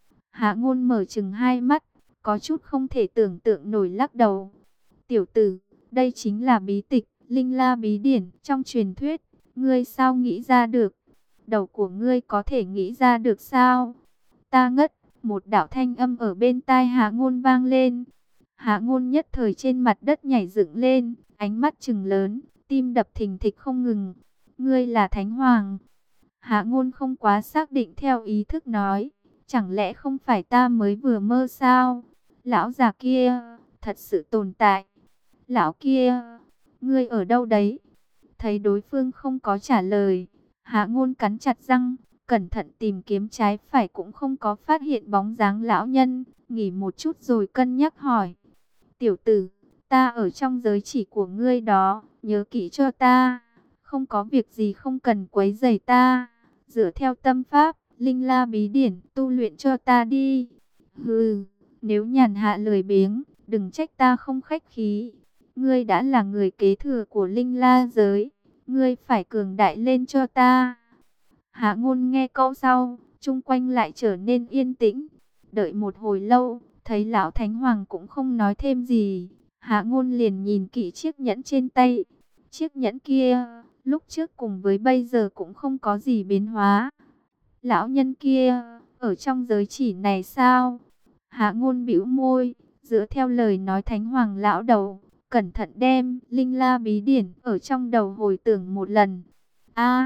Hạ Ngôn mở trừng hai mắt, có chút không thể tưởng tượng nổi lắc đầu. Tiểu tử, đây chính là bí tịch, Linh La bí điển trong truyền thuyết, ngươi sao nghĩ ra được? Đầu của ngươi có thể nghĩ ra được sao? Ta ngất, một đạo thanh âm ở bên tai Hạ Ngôn vang lên. Hạ Ngôn nhất thời trên mặt đất nhảy dựng lên, ánh mắt trừng lớn, tim đập thình thịch không ngừng. Ngươi là Thánh Hoàng. Hạ Ngôn không quá xác định theo ý thức nói, chẳng lẽ không phải ta mới vừa mơ sao? Lão già kia thật sự tồn tại. Lão kia, ngươi ở đâu đấy? Thấy đối phương không có trả lời, Hạ Ngôn cắn chặt răng, cẩn thận tìm kiếm trái phải cũng không có phát hiện bóng dáng lão nhân, nghỉ một chút rồi cân nhắc hỏi. Tiểu tử, ta ở trong giới chỉ của ngươi đó, nhớ kỹ cho ta, không có việc gì không cần quấy rầy ta, dựa theo tâm pháp, Linh La bí điển, tu luyện cho ta đi. Hừ, nếu nhàn hạ lười biếng, đừng trách ta không khách khí. Ngươi đã là người kế thừa của Linh La giới, ngươi phải cường đại lên cho ta. Hạ Ngôn nghe câu sau, chung quanh lại trở nên yên tĩnh. Đợi một hồi lâu, thấy lão Thánh Hoàng cũng không nói thêm gì. Hạ Ngôn liền nhìn kỹ chiếc nhẫn trên tay. Chiếc nhẫn kia, lúc trước cùng với bây giờ cũng không có gì biến hóa. Lão nhân kia, ở trong giới chỉ này sao? Hạ Ngôn bĩu môi, dựa theo lời nói Thánh Hoàng lão đầu, cẩn thận đem Linh La bí điển ở trong đầu hồi tưởng một lần.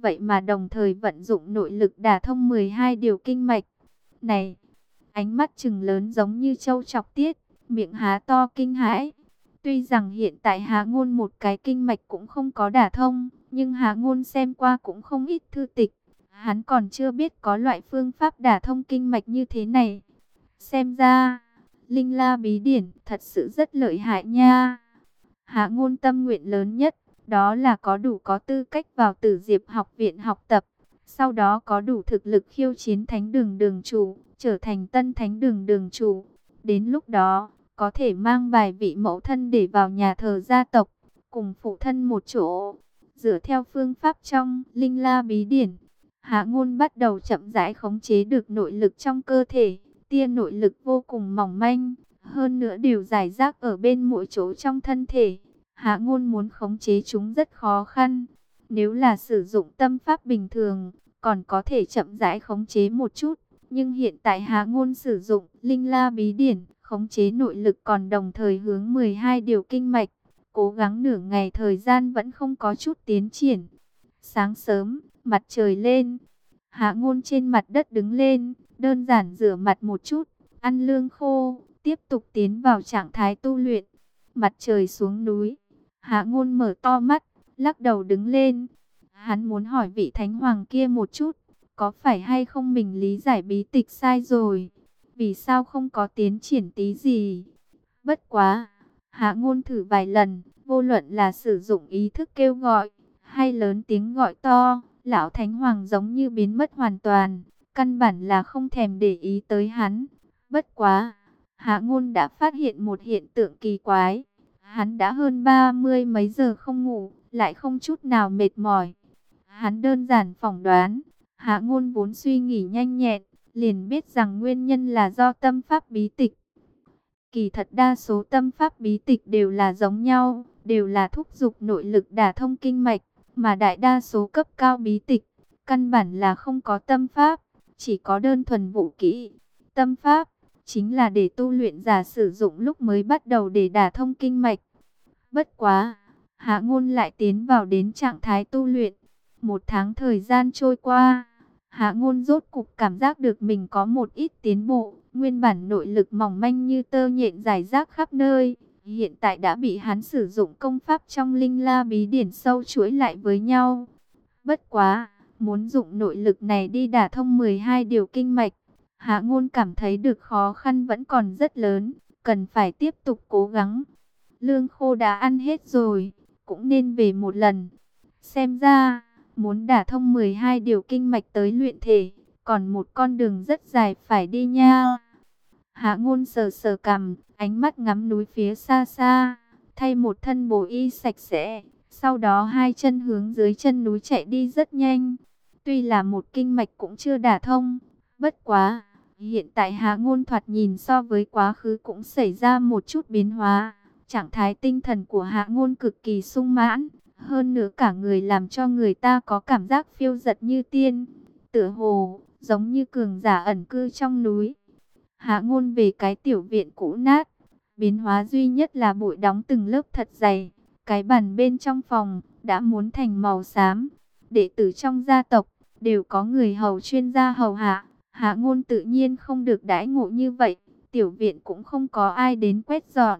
vậy mà đồng thời vận dụng nội lực đả thông 12 điều kinh mạch. Này, ánh mắt trừng lớn giống như trâu chọc tiết, miệng há to kinh hãi. Tuy rằng hiện tại Hạ Ngôn một cái kinh mạch cũng không có đả thông, nhưng Hạ Ngôn xem qua cũng không ít thư tịch. Hắn còn chưa biết có loại phương pháp đả thông kinh mạch như thế này. Xem ra, Linh La Bí Điển thật sự rất lợi hại nha. Hạ Ngôn tâm nguyện lớn nhất, đó là có tư cách vào Tử Diệp học viện học tập. Sau đó có đủ thực lực khiêu chiến Thánh Đường Đường chủ, trở thành tân Thánh Đường Đường chủ. Đến lúc đó, có thể mang bài vị mẫu thân để vào nhà thờ gia tộc, cùng phụ thân một chỗ. Dựa theo phương pháp trong Linh La Bí Điển, Hạ Ngôn bắt đầu chậm rãi khống chế được nội lực trong cơ thể. Tia nội lực vô cùng mỏng manh, hơn nữa đều rải rác ở bên mỗi chỗ trong thân thể. Hạ Ngôn muốn khống chế chúng rất khó khăn. Nếu là sử dụng tâm pháp bình thường, còn có thể chậm rãi khống chế một chút. Nhưng hiện tại Hạ Ngôn sử dụng Linh La Bí Điển, khống chế nội lực còn đồng thời hướng 12 điều kinh mạch. Cố gắng nửa ngày thời gian vẫn không có chút tiến triển. Sáng sớm, mặt trời lên. Hạ Ngôn trên mặt đất đứng lên, đơn giản rửa mặt một chút, ăn lương khô, tiếp tục tiến vào trạng thái tu luyện. Mặt trời xuống núi, Hạ Ngôn mở to mắt, lắc đầu đứng lên. Hắn muốn hỏi vị thánh hoàng kia một chút, có phải hay không mình lý giải bí tịch sai rồi? Vì sao không có tiến triển tí gì? Bất quá, Hạ Ngôn thử vài lần, vô luận là sử dụng ý thức kêu gọi, hay lớn tiếng gọi to, lão thánh hoàng giống như biến mất hoàn toàn, căn bản là không thèm để ý tới hắn. Bất quá, Hạ Ngôn đã phát hiện một hiện tượng kỳ quái. Hắn đã hơn 30 mấy giờ không ngủ, lại không chút nào mệt mỏi. Hắn đơn giản phỏng đoán, Hạ Ngôn vốn suy nghĩ nhanh nhẹn, liền biết rằng nguyên nhân là do tâm pháp bí tịch. Kỳ thật đa số tâm pháp bí tịch đều là giống nhau, đều là thúc giục nội lực đả thông kinh mạch, mà đại đa số cấp cao bí tịch, căn bản là không có tâm pháp, chỉ có đơn thuần vũ kỹ. Tâm pháp chính là để tu luyện giả sử dụng lúc mới bắt đầu để đả thông kinh mạch. Bất quá, Hạ Ngôn lại tiến vào đến trạng thái tu luyện. Một tháng thời gian trôi qua, Hạ Ngôn rốt cục cảm giác được mình có một ít tiến bộ. Nguyên bản nội lực mỏng manh như tơ nhện rải rác khắp nơi, hiện tại đã bị hắn sử dụng công pháp trong Linh La Bí Điển sâu chuỗi lại với nhau. Bất quá, muốn dụng nội lực này đi đả thông 12 điều kinh mạch, Hạ Ngôn cảm thấy được khó khăn vẫn còn rất lớn, cần phải tiếp tục cố gắng. Lương khô đã ăn hết rồi, cũng nên về một lần. Xem ra, muốn đả thông 12 điều kinh mạch tới luyện thể, còn một con đường rất dài phải đi nha. Hạ Ngôn sờ sờ cằm, ánh mắt ngắm núi phía xa xa, thay một thân bổ y sạch sẽ. Sau đó hai chân hướng dưới chân núi chạy đi rất nhanh. Tuy là một kinh mạch cũng chưa đả thông, bất quá, hiện tại Hạ Ngôn thoạt nhìn so với quá khứ cũng xảy ra một chút biến hóa. Trạng thái tinh thần của Hạ Ngôn cực kỳ sung mãn, hơn nữa cả người làm cho người ta có cảm giác phiêu dật như tiên, tựa hồ giống như cường giả ẩn cư trong núi. Hạ Ngôn về cái tiểu viện cũ nát, biến hóa duy nhất là bụi đóng từng lớp thật dày, cái bàn bên trong phòng đã muốn thành màu xám. Đệ tử trong gia tộc đều có người hầu chuyên gia hầu hạ, Hạ Ngôn tự nhiên không được đãi ngộ như vậy, tiểu viện cũng không có ai đến quét dọn.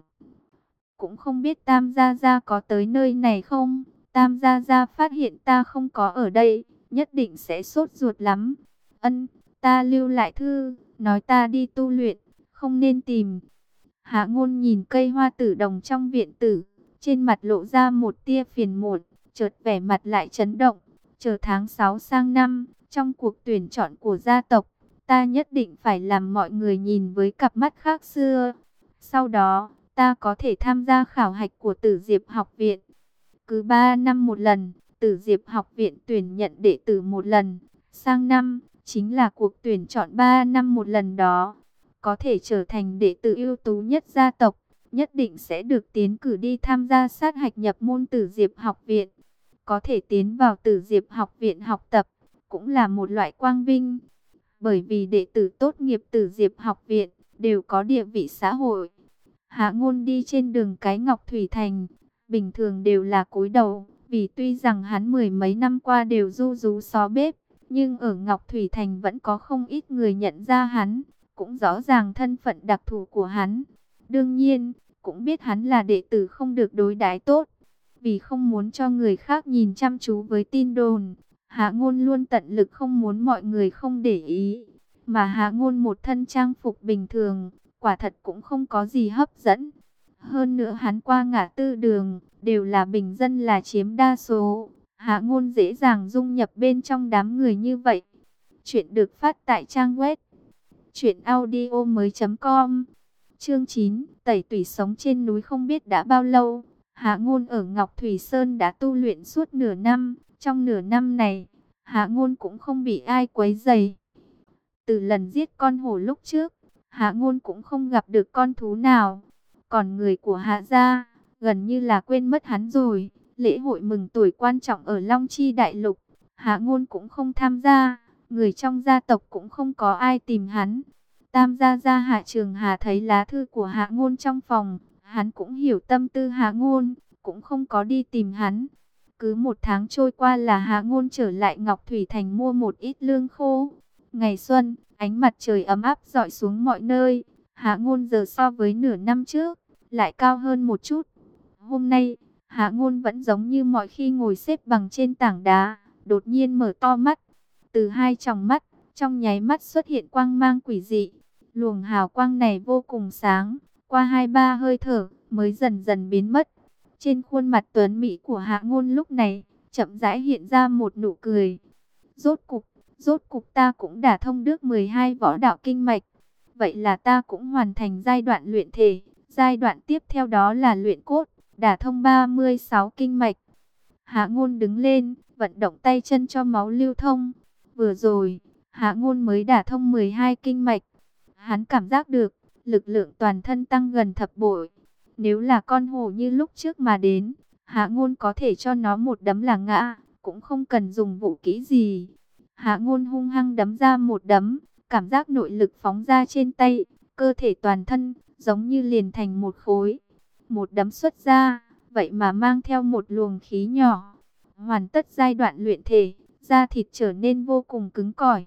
Cũng không biết Tam Gia Gia có tới nơi này không? Tam Gia Gia phát hiện ta không có ở đây, nhất định sẽ sốt ruột lắm. Ân, ta lưu lại thư, nói ta đi tu luyện, không nên tìm. Hạ Ngôn nhìn cây hoa tử đồng trong viện tử, trên mặt lộ ra một tia phiền muộn, chợt vẻ mặt lại chấn động. Chờ tháng 6 sang năm, trong cuộc tuyển chọn của gia tộc, ta nhất định phải làm mọi người nhìn với cặp mắt khác xưa. Sau đó, ta có thể tham gia khảo hạch của Tử Diệp học viện. Cứ 3 năm một lần, Tử Diệp học viện tuyển nhận đệ tử một lần. Sang năm, chính là cuộc tuyển chọn 3 năm một lần đó. Có thể trở thành đệ tử ưu tú nhất gia tộc, nhất định sẽ được tiến cử đi tham gia sát hạch nhập môn Tử Diệp học viện. Có thể tiến vào Tử Diệp học viện học tập, cũng là một loại quang vinh. Bởi vì đệ tử tốt nghiệp Tử Diệp học viện, đều có địa vị xã hội. Hạ Ngôn đi trên đường cái Ngọc Thủy Thành, bình thường đều là cúi đầu, Vì tuy rằng hắn mười mấy năm qua đều ru rú xó bếp, nhưng ở Ngọc Thủy Thành vẫn có không ít người nhận ra hắn, cũng rõ ràng thân phận đặc thù của hắn. Đương nhiên, cũng biết hắn là đệ tử không được đối đãi tốt. Vì không muốn cho người khác nhìn chăm chú với tin đồn, Hạ Ngôn luôn tận lực không muốn mọi người không để ý. Mà Hạ Ngôn một thân trang phục bình thường, quả thật cũng không có gì hấp dẫn. Hơn nữa hắn qua ngã tư đường, đều là bình dân là chiếm đa số. Hạ Ngôn dễ dàng dung nhập bên trong đám người như vậy. Chuyện được phát tại trang web truyệnaudiomoi.com. Chương 9, tẩy tủy sống trên núi không biết đã bao lâu. Hạ Ngôn ở Ngọc Thủy Sơn đã tu luyện suốt nửa năm. Trong nửa năm này, Hạ Ngôn cũng không bị ai quấy rầy. Từ lần giết con hổ lúc trước, Hạ Ngôn cũng không gặp được con thú nào. Còn người của Hạ gia, gần như là quên mất hắn rồi. Lễ hội mừng tuổi quan trọng ở Long Chi Đại Lục, Hạ Ngôn cũng không tham gia. Người trong gia tộc cũng không có ai tìm hắn. Tam gia gia Hạ Trường Hà thấy lá thư của Hạ Ngôn trong phòng, hắn cũng hiểu tâm tư Hạ Ngôn, cũng không có đi tìm hắn. Cứ một tháng trôi qua là Hạ Ngôn trở lại Ngọc Thủy Thành mua một ít lương khô. Ngày xuân, ánh mặt trời ấm áp rọi xuống mọi nơi. Hạ Ngôn giờ so với nửa năm trước, lại cao hơn một chút. Hôm nay, Hạ Ngôn vẫn giống như mọi khi ngồi xếp bằng trên tảng đá, đột nhiên mở to mắt. Từ hai tròng mắt, trong nháy mắt xuất hiện quang mang quỷ dị. Luồng hào quang này vô cùng sáng, qua 2-3 hơi thở mới dần dần biến mất. Trên khuôn mặt tuấn mỹ của Hạ Ngôn lúc này, chậm rãi hiện ra một nụ cười. Rốt cục ta cũng đả thông được 12 võ đạo kinh mạch. Vậy là ta cũng hoàn thành giai đoạn luyện thể. Giai đoạn tiếp theo đó là luyện cốt, đả thông 36 kinh mạch. Hạ Ngôn đứng lên, vận động tay chân cho máu lưu thông. Vừa rồi, Hạ Ngôn mới đả thông 12 kinh mạch. Hắn cảm giác được, lực lượng toàn thân tăng gần thập bội. Nếu là con hổ như lúc trước mà đến, Hạ Ngôn có thể cho nó một đấm là ngã, cũng không cần dùng vũ kỹ gì. Hạ Ngôn hung hăng đấm ra một đấm, cảm giác nội lực phóng ra trên tay, cơ thể toàn thân giống như liền thành một khối. Một đấm xuất ra, vậy mà mang theo một luồng khí nhỏ. Hoàn tất giai đoạn luyện thể, da thịt trở nên vô cùng cứng cỏi.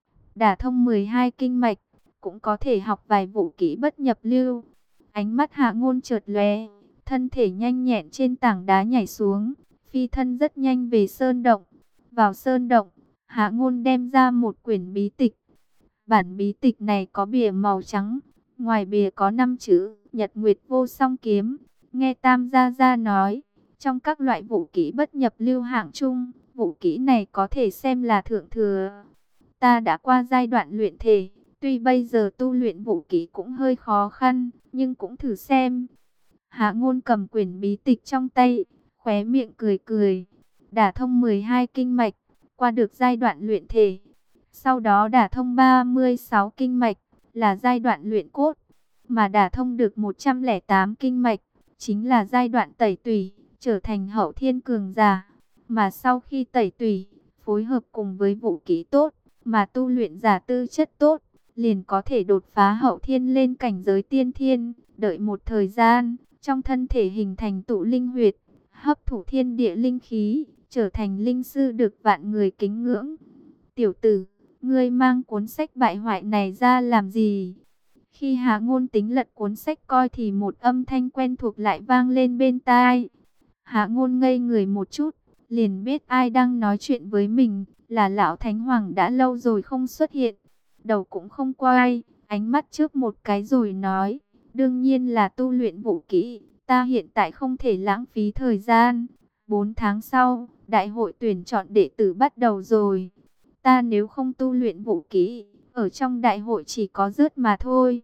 Đả thông 12 kinh mạch, cũng có thể học vài vũ kỹ bất nhập lưu. Ánh mắt Hạ Ngôn chợt lóe, thân thể nhanh nhẹn trên tảng đá nhảy xuống, phi thân rất nhanh về sơn động. Vào sơn động, Hạ Ngôn đem ra một quyển bí tịch. Bản bí tịch này có bìa màu trắng, ngoài bìa có 5 chữ Nhật Nguyệt Vô Song Kiếm. Nghe Tam gia gia nói, trong các loại vũ kỹ bất nhập lưu hạng trung, vũ kỹ này có thể xem là thượng thừa. Ta đã qua giai đoạn luyện thể, tuy bây giờ tu luyện vũ kỹ cũng hơi khó khăn, nhưng cũng thử xem. Hạ Ngôn cầm quyển bí tịch trong tay, khóe miệng cười cười. Đả thông 12 kinh mạch, qua được giai đoạn luyện thể. Sau đó đả thông 36 kinh mạch, là giai đoạn luyện cốt. Mà đả thông được 108 kinh mạch, chính là giai đoạn tẩy tủy, trở thành hậu thiên cường giả. Mà sau khi tẩy tủy, phối hợp cùng với vũ kỹ tốt, mà tu luyện giả tư chất tốt, liền có thể đột phá hậu thiên lên cảnh giới tiên thiên. Đợi một thời gian, trong thân thể hình thành tụ linh huyệt, hấp thụ thiên địa linh khí, trở thành linh sư được vạn người kính ngưỡng. Tiểu tử, ngươi mang cuốn sách bại hoại này ra làm gì? Khi Hạ Ngôn tính lật cuốn sách coi thì một âm thanh quen thuộc lại vang lên bên tai. Hạ Ngôn ngây người một chút, liền biết ai đang nói chuyện với mình, là lão Thánh Hoàng đã lâu rồi không xuất hiện. Đầu cũng không quay, ánh mắt chớp một cái rồi nói, đương nhiên là tu luyện vũ kỹ, ta hiện tại không thể lãng phí thời gian. 4 tháng sau, đại hội tuyển chọn đệ tử bắt đầu rồi. Ta nếu không tu luyện vũ kỹ, ở trong đại hội chỉ có rớt mà thôi.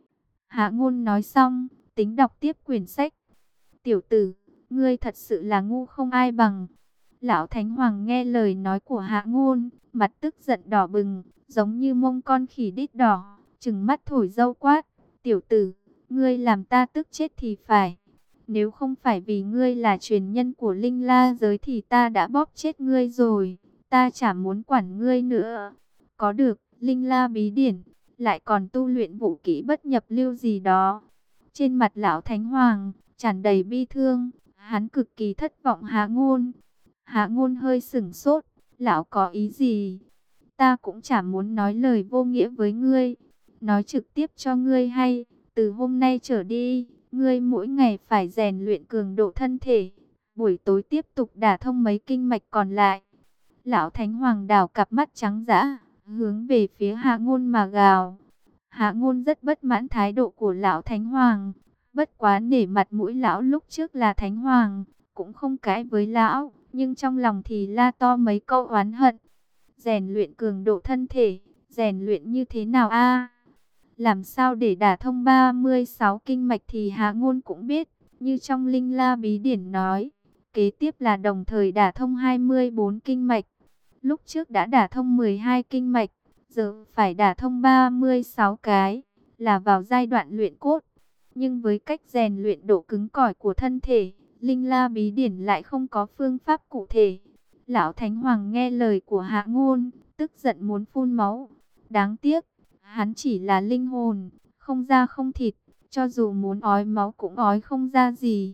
Hạ Ngôn nói xong, tính đọc tiếp quyển sách. Tiểu tử, ngươi thật sự là ngu không ai bằng. Lão Thánh Hoàng nghe lời nói của Hạ Ngôn, mặt tức giận đỏ bừng, giống như mông con khỉ đít đỏ, trừng mắt thổi dâu quát. Tiểu tử, ngươi làm ta tức chết thì phải. Nếu không phải vì ngươi là truyền nhân của Linh La giới thì ta đã bóp chết ngươi rồi. Ta chả muốn quản ngươi nữa. Có được Linh La bí điển, lại còn tu luyện vũ kỹ bất nhập lưu gì đó. Trên mặt lão Thánh Hoàng tràn đầy bi thương, Hắn cực kỳ thất vọng Hạ Ngôn. Hạ Ngôn hơi sửng sốt, lão có ý gì? Ta cũng chả muốn nói lời vô nghĩa với ngươi. Nói trực tiếp cho ngươi hay, từ hôm nay trở đi, ngươi mỗi ngày phải rèn luyện cường độ thân thể. Buổi tối tiếp tục đả thông mấy kinh mạch còn lại. Lão Thánh Hoàng đảo cặp mắt trắng dã, hướng về phía Hạ Ngôn mà gào. Hạ Ngôn rất bất mãn thái độ của Lão Thánh Hoàng. Bất quá nể mặt mũi lão lúc trước là Thánh Hoàng, cũng không cãi với lão, nhưng trong lòng thì la to mấy câu oán hận. Rèn luyện cường độ thân thể, rèn luyện như thế nào a? Làm sao để đả thông 36 kinh mạch thì Hạ Ngôn cũng biết, như trong Linh La Bí Điển nói, kế tiếp là đồng thời đả thông 24 kinh mạch. Lúc trước đã đả thông 12 kinh mạch, giờ phải đả thông 36 cái, là vào giai đoạn luyện cốt. Nhưng với cách rèn luyện độ cứng cỏi của thân thể, Linh La Bí Điển lại không có phương pháp cụ thể. Lão Thánh Hoàng nghe lời của Hạ Ngôn, tức giận muốn phun máu. Đáng tiếc, hắn chỉ là linh hồn, không da không thịt, cho dù muốn ói máu cũng ói không ra gì.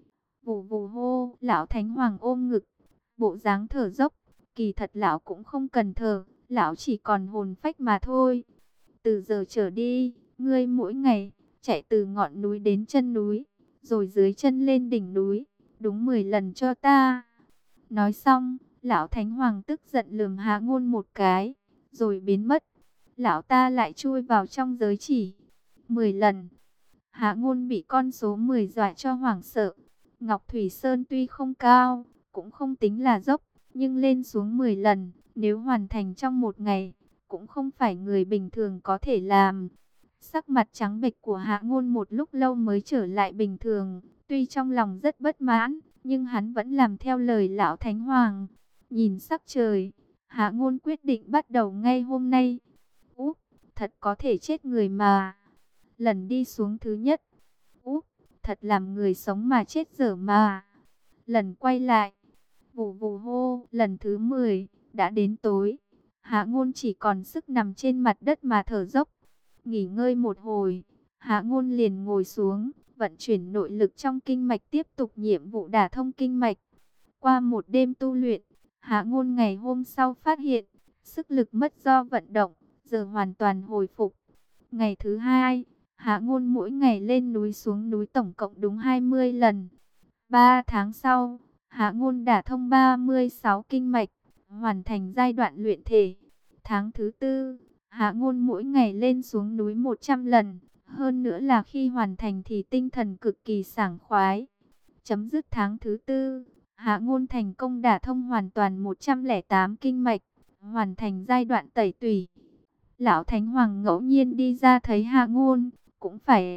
Vù vù hô, Lão Thánh Hoàng ôm ngực, bộ dáng thở dốc. Kỳ thật lão cũng không cần thở, lão chỉ còn hồn phách mà thôi. Từ giờ trở đi, ngươi mỗi ngày chạy từ ngọn núi đến chân núi, rồi dưới chân lên đỉnh núi, đúng 10 lần cho ta. Nói xong, Lão Thánh Hoàng tức giận lườm Hạ Ngôn một cái, rồi biến mất. Lão ta lại chui vào trong giới chỉ. 10 lần. Hạ Ngôn bị con số 10 dọa cho hoảng sợ. Ngọc Thủy Sơn tuy không cao, cũng không tính là dốc, nhưng lên xuống 10 lần, nếu hoàn thành trong một ngày, cũng không phải người bình thường có thể làm. Sắc mặt trắng bệch của Hạ Ngôn một lúc lâu mới trở lại bình thường, tuy trong lòng rất bất mãn, nhưng hắn vẫn làm theo lời Lão Thánh Hoàng. Nhìn sắc trời, Hạ Ngôn quyết định bắt đầu ngay hôm nay. Úp, thật có thể chết người mà. Lần đi xuống thứ nhất. Úp, thật làm người sống mà chết dở mà. Lần quay lại. Vù vù hô, lần thứ 10, đã đến tối. Hạ Ngôn chỉ còn sức nằm trên mặt đất mà thở dốc. Nghỉ ngơi một hồi, Hạ Ngôn liền ngồi xuống, vận chuyển nội lực trong kinh mạch tiếp tục nhiệm vụ đả thông kinh mạch. Qua một đêm tu luyện, Hạ Ngôn ngày hôm sau phát hiện, sức lực mất do vận động, giờ hoàn toàn hồi phục. Ngày thứ hai, Hạ Ngôn mỗi ngày lên núi xuống núi tổng cộng đúng 20 lần. 3 tháng sau, Hạ Ngôn đả thông 36 kinh mạch, hoàn thành giai đoạn luyện thể. Tháng thứ tư, Hạ Ngôn mỗi ngày lên xuống núi 100 lần. Hơn nữa là khi hoàn thành thì tinh thần cực kỳ sảng khoái. Chấm dứt tháng thứ tư, Hạ Ngôn thành công đả thông hoàn toàn 108 kinh mạch, hoàn thành giai đoạn tẩy tủy. Lão Thánh Hoàng ngẫu nhiên đi ra thấy Hạ Ngôn, cũng phải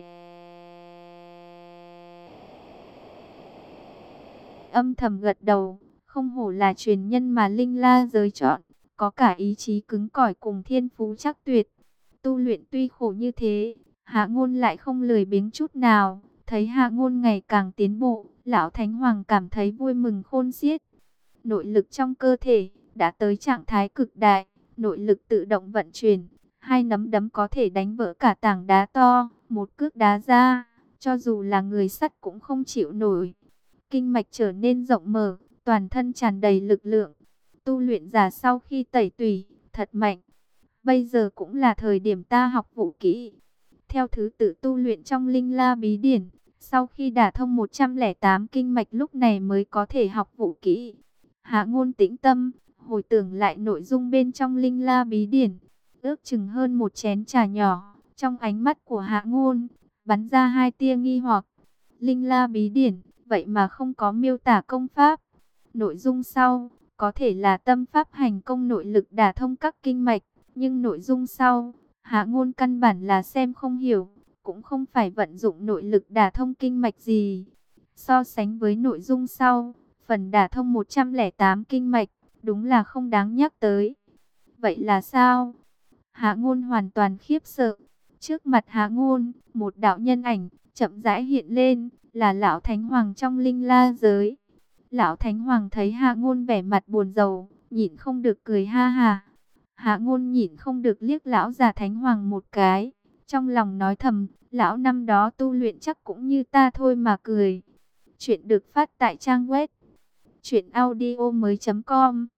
âm thầm gật đầu. Không hổ là truyền nhân mà Linh La giới chọn, có cả ý chí cứng cỏi cùng thiên phú chắc tuyệt. Tu luyện tuy khổ như thế, Hạ Ngôn lại không lười biếng chút nào. Thấy Hạ Ngôn ngày càng tiến bộ, Lão Thánh Hoàng cảm thấy vui mừng khôn xiết. Nội lực trong cơ thể đã tới trạng thái cực đại, nội lực tự động vận chuyển. Hai nắm đấm có thể đánh vỡ cả tảng đá to, một cước đá ra, cho dù là người sắt cũng không chịu nổi. Kinh mạch trở nên rộng mở, toàn thân tràn đầy lực lượng. Tu luyện giả sau khi tẩy tủy, thật mạnh. Bây giờ cũng là thời điểm ta học vũ kỹ. Theo thứ tự tu luyện trong Linh La Bí Điển, sau khi đả thông 108 kinh mạch lúc này mới có thể học vũ kỹ. Hạ Ngôn tĩnh tâm, hồi tưởng lại nội dung bên trong Linh La Bí Điển, ước chừng hơn một chén trà nhỏ. Trong ánh mắt của Hạ Ngôn bắn ra hai tia nghi hoặc. Linh La Bí Điển, vậy mà không có miêu tả công pháp. Nội dung sau, có thể là tâm pháp hành công nội lực đả thông các kinh mạch. Nhưng nội dung sau, Hạ Ngôn căn bản là xem không hiểu, cũng không phải vận dụng nội lực đả thông kinh mạch gì. So sánh với nội dung sau, phần đả thông 108 kinh mạch, đúng là không đáng nhắc tới. Vậy là sao? Hạ Ngôn hoàn toàn khiếp sợ. Trước mặt Hạ Ngôn, một đạo nhân ảnh chậm rãi hiện lên, là Lão Thánh Hoàng trong Linh La giới. Lão Thánh Hoàng thấy Hạ Ngôn vẻ mặt buồn rầu, nhịn không được cười ha ha. Hạ Ngôn nhịn không được liếc lão già Thánh Hoàng một cái, trong lòng nói thầm, lão năm đó tu luyện chắc cũng như ta thôi mà cười. Chuyện được phát tại trang web truyệnaudiomoi.com.